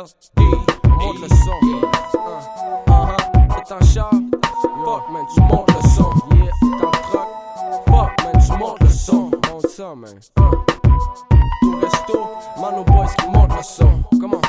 monte le son. T'es en char, fuck man, tu montes le son. Yeah, t'es en truck, fuck man, tu montes le son. Monte ça, man. Tout resto, man, aux boys qui montent le son. Comment?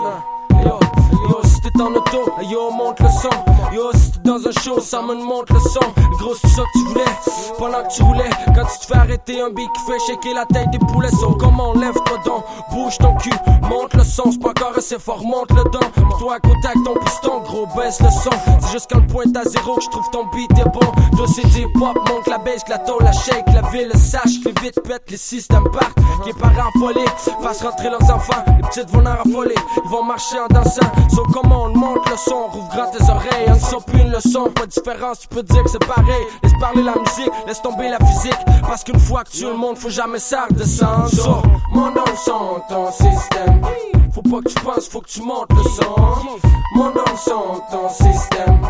Yo, si t'es en auto, yo, monte le son. Yo, si t'es dans un show, ça me monte le son. Gros, c'est ça que tu voulais, pendant que tu roulais. Quand tu te fais arrêter, un beat qui fait shaker la tête des poulets. So, comment, lève-toi donc, bouge ton cul, monte le son. C'est pas encore assez fort, monte le don. Pour toi, à contact ton piston, gros, baisse le son. C'est juste quand le point est à zéro que je trouve ton beat est bon. Toi, c'est des pop, monte la baisse, que la tôle, la shake, la ville, sache que les vite pète, les systèmes partent. Que les parents affolés fassent rentrer leurs enfants. Les petites vont en affoler, ils vont marcher en dansant. So, comment on monte le son, rouvre grand tes oreilles. Un son puis une leçon, pas de différence, tu peux dire que c'est pareil. Laisse parler la musique, laisse tomber la physique. Parce qu'une fois que tu le montes, faut jamais ça redescendre. So, monte dans le son, ton système. Faut pas que tu penses, faut que tu montes le son. Monte dans le son, ton système.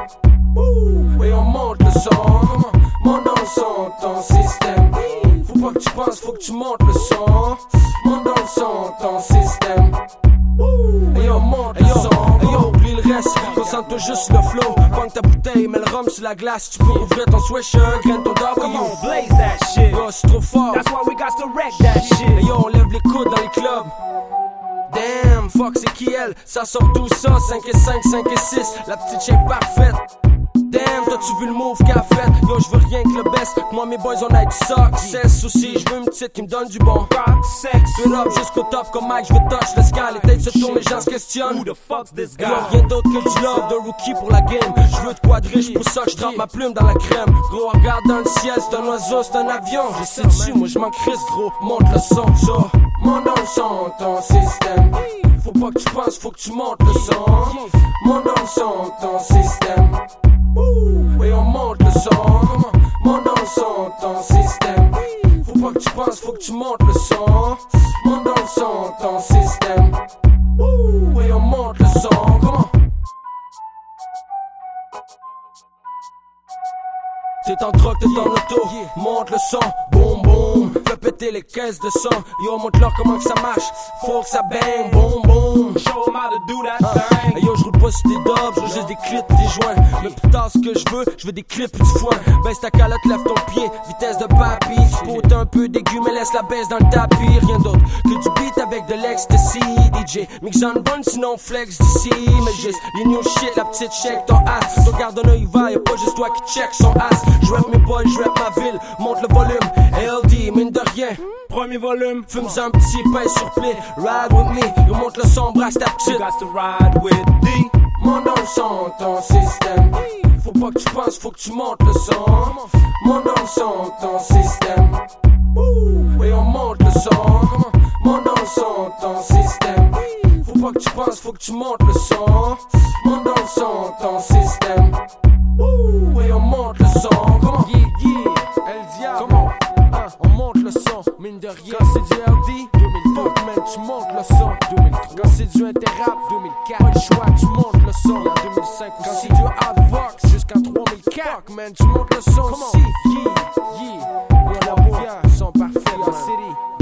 Et on monte le son. Monte dans le son, ton système. Faut pas que tu penses, faut que tu montes le son. Monte dans le son, ton système. Et on monte le son. Et yo, oublie le reste, concentre-toi juste sur le flow. Pogne ta bouteille, mets le rhum sur la glace. Tu peux ouvrir ton sweatshirt, graine ton W. Come on, blaze that shit. Yo, c'est trop fort. That's why we got to wreck that shit. Et yo, on lève les coudes dans les clubs. Damn, fuck, c'est qui elle? Ça sort d'où ça? 5 et 5, 5 et 6. La petite shape parfaite. Damn, t'as-tu vu le move qu'elle a fait? Yo, j'veux rien que le best. Que moi, mes boys, on a du success aussi. J'veux une petite qui me donne du bon Rock sex. Straight up jusqu'au top comme Mike, j'veux touch le sky. Les têtes se tournent, les gens se questionnent. Who the fuck's this Yo, guy? rien d'autre que du love de rookie pour la game. J'veux de quoi de riche, pour ça que j'trempe ma plume dans la crème. Gros, regarde dans le ciel, c'est un oiseau, c'est un avion. Je sais dessus, moi j'm'en crisse, gros. Monte le son, ça. Monte dans le son, ton système. Faut pas que tu penses, faut que tu montes le son. Monte dans le son, ton système. Et on monte le son. Monte dans le son, ton système. Faut pas que tu penses, faut que tu montes le son. Monte dans le son, ton système. Et on monte le son. Comment? T'es en troc, t'es en auto, monte le son, boum boum. Fais péter les caisses de son, yo montre-leur comment que ça marche. Faut que ça bang, boum boum. Show 'em how to do that thing. Hey yo, j'roule pas sur tes dobs, j'roule juste des clips pis des joints. Mais plus tard ce que j'veux des clips pis du foin. Baisse ta calotte, lève ton pied, vitesse de papy. Tu potes un peu d'aigu mais laisse la baisse dans le tapis. Rien d'autre que du beat avec de l'ecstasy. DJ, mix on bonne sinon flex d'ici. Mais juste les new shit, la petite check ton ass. Ton garde un œil va, y'a pas juste toi qui check son ass. J'rappe mes boys, j'rappe ma ville, monte le volume. LD, mine de rien, Premier volume. fume-en un petit pain sur play. Ride with me, yo monte le son, brasse ta You petite. got to ride with D. Monte dans le son, ton système. Faut pas que tu penses, faut que tu montes le son. Monte dans le son, ton système. Et on monte le son. Monte dans le son, ton système. Faut pas que tu penses, faut que tu montes le son. Monte dans le son, ton système. Et on monte le son. Comment? El Diable. Comment? On monte le son, mine de rien. Quand c'est du LD, 2002, man, tu montes le son. 2003. Quand c'est du Interrap, 2004. Pas le choix, tu montes le son. En 2005 aussi. Quand c'est du Hardvox, jusqu'en 3004. Fuck, man, tu montes le son aussi. Yeah. On a beau, son parfait, la city.